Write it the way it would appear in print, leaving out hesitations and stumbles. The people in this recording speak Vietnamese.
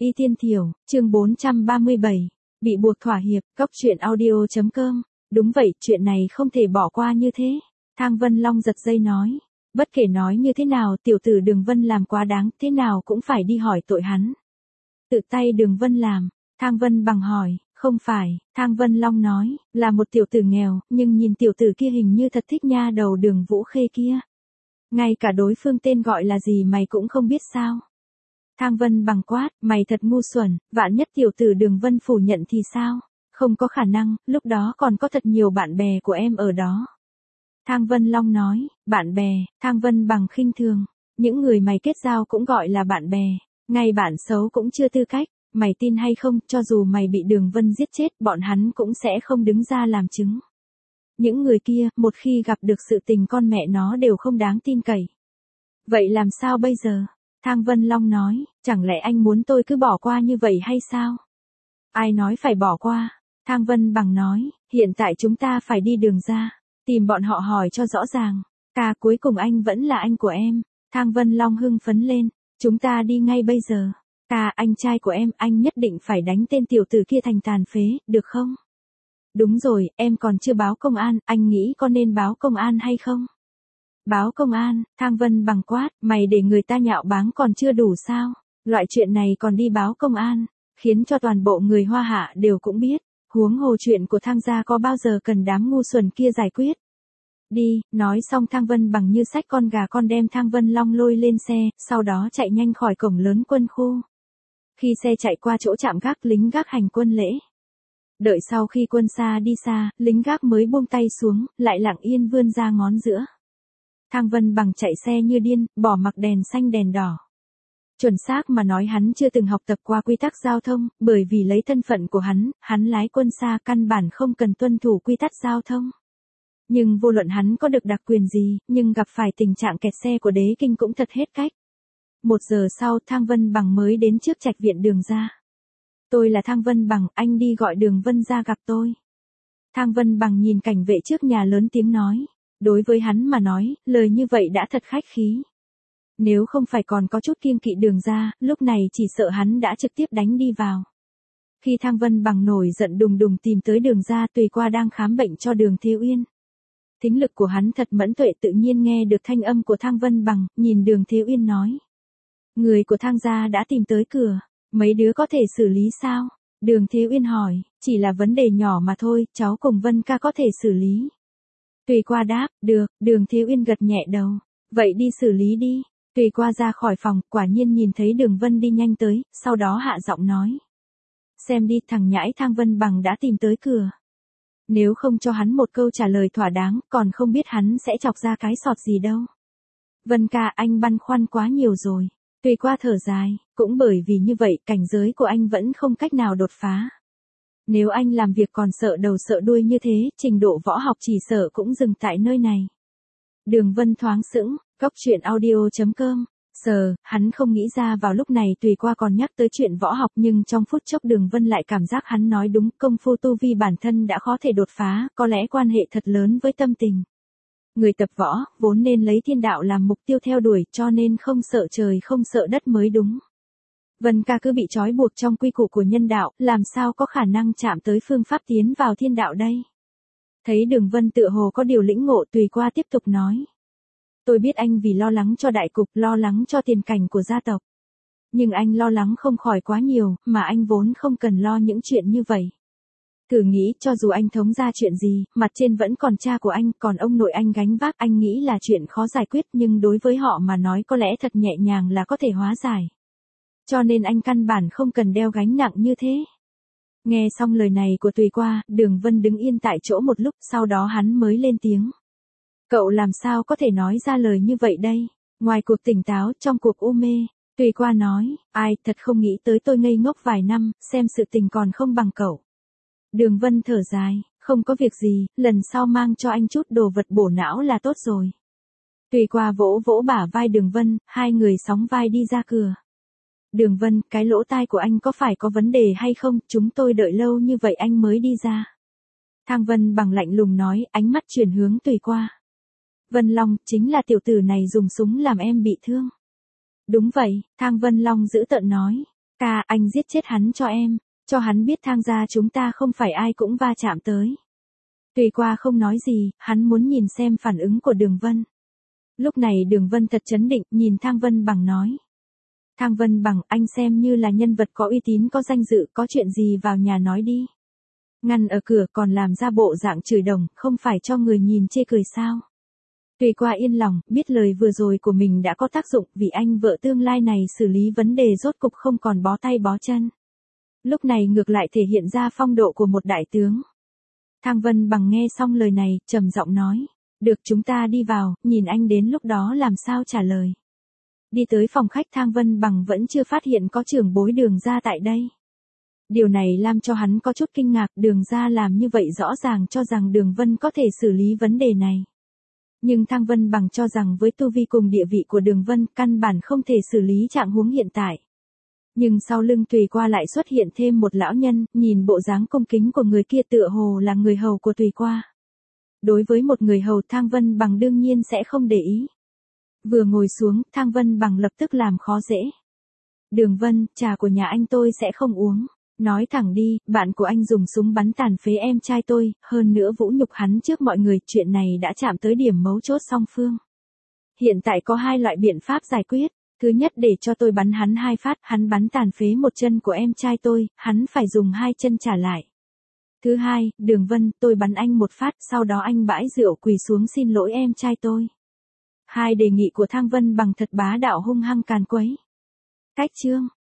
Y Tiên Thiểu, chương 437, bị buộc thỏa hiệp, góc truyện audio.com. Đúng vậy, chuyện này không thể bỏ qua như thế. Thang Vân Long giật dây nói. Bất kể nói như thế nào, tiểu tử Đường Vân làm quá đáng, thế nào cũng phải đi hỏi tội hắn. Tự tay Đường Vân làm. Thang Vân Bằng hỏi. Không phải, Thang Vân Long nói, là một tiểu tử nghèo, nhưng nhìn tiểu tử kia hình như thật thích nha đầu Đường Vũ Khê kia. Ngay cả đối phương tên gọi là gì mày cũng không biết sao. Thang Vân Bằng quát, mày thật ngu xuẩn, vạn nhất tiểu tử Đường Vân phủ nhận thì sao? Không có khả năng, lúc đó còn có thật nhiều bạn bè của em ở đó. Thang Vân Long nói, bạn bè, Thang Vân Bằng khinh thường, những người mày kết giao cũng gọi là bạn bè, ngay bạn xấu cũng chưa tư cách, mày tin hay không, cho dù mày bị Đường Vân giết chết, bọn hắn cũng sẽ không đứng ra làm chứng. Những người kia, một khi gặp được sự tình con mẹ nó đều không đáng tin cậy. Vậy làm sao bây giờ? Thang Vân Long nói, chẳng lẽ anh muốn tôi cứ bỏ qua như vậy hay sao? Ai nói phải bỏ qua? Thang Vân Bằng nói, hiện tại chúng ta phải đi đường ra, tìm bọn họ hỏi cho rõ ràng. Ca cuối cùng anh vẫn là anh của em. Thang Vân Long hưng phấn lên, chúng ta đi ngay bây giờ. Ca, anh trai của em, anh nhất định phải đánh tên tiểu tử kia thành tàn phế, được không? Đúng rồi, em còn chưa báo công an, anh nghĩ có nên báo công an hay không? Báo công an, Thang Vân Bằng quát, mày để người ta nhạo báng còn chưa đủ sao? Loại chuyện này còn đi báo công an, khiến cho toàn bộ người Hoa Hạ đều cũng biết, huống hồ chuyện của Thang gia có bao giờ cần đám ngu xuẩn kia giải quyết. Đi, nói xong Thang Vân Bằng như xách con gà con đem Thang Vân Long lôi lên xe, sau đó chạy nhanh khỏi cổng lớn quân khu. Khi xe chạy qua chỗ trạm gác, lính gác hành quân lễ. Đợi sau khi quân xa đi xa, lính gác mới buông tay xuống, lại lặng yên vươn ra ngón giữa. Thang Vân Bằng chạy xe như điên, bỏ mặc đèn xanh đèn đỏ. Chuẩn xác mà nói hắn chưa từng học tập qua quy tắc giao thông, bởi vì lấy thân phận của hắn lái quân xa căn bản không cần tuân thủ quy tắc giao thông. Nhưng vô luận hắn có được đặc quyền gì, nhưng gặp phải tình trạng kẹt xe của Đế Kinh cũng thật hết cách. 1 giờ sau, Thang Vân Bằng mới đến trước trạch viện Đường ra. Tôi là Thang Vân Bằng, anh đi gọi Đường Vân ra gặp tôi. Thang Vân Bằng nhìn cảnh vệ trước nhà lớn tiếng nói. Đối với hắn mà nói, lời như vậy đã thật khách khí. Nếu không phải còn có chút kiêng kỵ Đường ra, lúc này chỉ sợ hắn đã trực tiếp đánh đi vào. Khi Thang Vân Bằng nổi giận đùng đùng tìm tới Đường ra, Tùy Qua đang khám bệnh cho Đường Thế Uyên. Thính lực của hắn thật mẫn tuệ, tự nhiên nghe được thanh âm của Thang Vân Bằng, nhìn Đường Thế Uyên nói. Người của Thang gia đã tìm tới cửa, mấy đứa có thể xử lý sao? Đường Thế Uyên hỏi, chỉ là vấn đề nhỏ mà thôi, cháu cùng Vân ca có thể xử lý. Tùy Qua đáp, được, Đường Thế Uyên gật nhẹ đầu, vậy đi xử lý đi. Tùy Qua ra khỏi phòng, quả nhiên nhìn thấy Đường Vân đi nhanh tới, sau đó hạ giọng nói. Xem đi, thằng nhãi Thang Vân Bằng đã tìm tới cửa. Nếu không cho hắn một câu trả lời thỏa đáng, còn không biết hắn sẽ chọc ra cái sọt gì đâu. Vân ca, anh băn khoăn quá nhiều rồi. Tùy Qua thở dài, cũng bởi vì như vậy, cảnh giới của anh vẫn không cách nào đột phá. Nếu anh làm việc còn sợ đầu sợ đuôi như thế, trình độ võ học chỉ sợ cũng dừng tại nơi này. Đường Vân thoáng sững, góc truyện audio.com. Hắn không nghĩ ra vào lúc này Tùy Qua còn nhắc tới chuyện võ học, nhưng trong phút chốc Đường Vân lại cảm giác hắn nói đúng, công phu tu vi bản thân đã khó thể đột phá, có lẽ quan hệ thật lớn với tâm tình. Người tập võ, vốn nên lấy thiên đạo làm mục tiêu theo đuổi, cho nên không sợ trời không sợ đất mới đúng. Vân ca cứ bị trói buộc trong quy củ của nhân đạo, làm sao có khả năng chạm tới phương pháp tiến vào thiên đạo đây? Thấy Đường Vân tựa hồ có điều lĩnh ngộ, Tùy Qua tiếp tục nói. Tôi biết anh vì lo lắng cho đại cục, lo lắng cho tiền cảnh của gia tộc. Nhưng anh lo lắng không khỏi quá nhiều, mà anh vốn không cần lo những chuyện như vậy. Thử nghĩ, cho dù anh thống ra chuyện gì, mặt trên vẫn còn cha của anh, còn ông nội anh gánh vác, anh nghĩ là chuyện khó giải quyết, nhưng đối với họ mà nói có lẽ thật nhẹ nhàng là có thể hóa giải. Cho nên anh căn bản không cần đeo gánh nặng như thế. Nghe xong lời này của Tùy Qua, Đường Vân đứng yên tại chỗ một lúc, sau đó hắn mới lên tiếng. Cậu làm sao có thể nói ra lời như vậy đây? Ngoài cuộc tỉnh táo, trong cuộc u mê, Tùy Qua nói, ai, thật không nghĩ tới tôi ngây ngốc vài năm, xem sự tình còn không bằng cậu. Đường Vân thở dài, không có việc gì, lần sau mang cho anh chút đồ vật bổ não là tốt rồi. Tùy Qua vỗ vỗ bả vai Đường Vân, hai người sóng vai đi ra cửa. Đường Vân, cái lỗ tai của anh có phải có vấn đề hay không, chúng tôi đợi lâu như vậy anh mới đi ra. Thang Vân Bằng lạnh lùng nói, ánh mắt chuyển hướng Tùy Qua. Vân Long, chính là tiểu tử này dùng súng làm em bị thương. Đúng vậy, Thang Vân Long giữ tợn nói. Ca, anh giết chết hắn cho em, cho hắn biết Thang gia chúng ta không phải ai cũng va chạm tới. Tùy Qua không nói gì, hắn muốn nhìn xem phản ứng của Đường Vân. Lúc này Đường Vân thật trấn định, nhìn Thang Vân Bằng nói. Thang Vân Bằng, anh xem như là nhân vật có uy tín có danh dự, có chuyện gì vào nhà nói đi. Ngăn ở cửa còn làm ra bộ dạng chửi đồng, không phải cho người nhìn chê cười sao. Tùy Qua yên lòng, biết lời vừa rồi của mình đã có tác dụng, vì anh vợ tương lai này xử lý vấn đề rốt cục không còn bó tay bó chân. Lúc này ngược lại thể hiện ra phong độ của một đại tướng. Thang Vân Bằng nghe xong lời này, trầm giọng nói. Được, chúng ta đi vào, nhìn anh đến lúc đó làm sao trả lời. Đi tới phòng khách, Thang Vân Bằng vẫn chưa phát hiện có trưởng bối Đường gia tại đây. Điều này làm cho hắn có chút kinh ngạc, Đường gia làm như vậy rõ ràng cho rằng Đường Vân có thể xử lý vấn đề này. Nhưng Thang Vân Bằng cho rằng với tu vi cùng địa vị của Đường Vân, căn bản không thể xử lý trạng huống hiện tại. Nhưng sau lưng Tùy Qua lại xuất hiện thêm một lão nhân, nhìn bộ dáng cung kính của người kia tựa hồ là người hầu của Tùy Qua. Đối với một người hầu, Thang Vân Bằng đương nhiên sẽ không để ý. Vừa ngồi xuống, Thang Vân Bằng lập tức làm khó dễ. Đường Vân, trà của nhà anh tôi sẽ không uống. Nói thẳng đi, bạn của anh dùng súng bắn tàn phế em trai tôi, hơn nữa vũ nhục hắn trước mọi người, chuyện này đã chạm tới điểm mấu chốt song phương. Hiện tại có hai loại biện pháp giải quyết. Thứ nhất, để cho tôi bắn hắn 2 phát, hắn bắn tàn phế một chân của em trai tôi, hắn phải dùng 2 chân trả lại. Thứ hai, Đường Vân, tôi bắn anh 1 phát, sau đó anh bãi rượu quỳ xuống xin lỗi em trai tôi. Hai đề nghị của Thang Vân Bằng thật bá đạo hung hăng càn quấy. Cách chương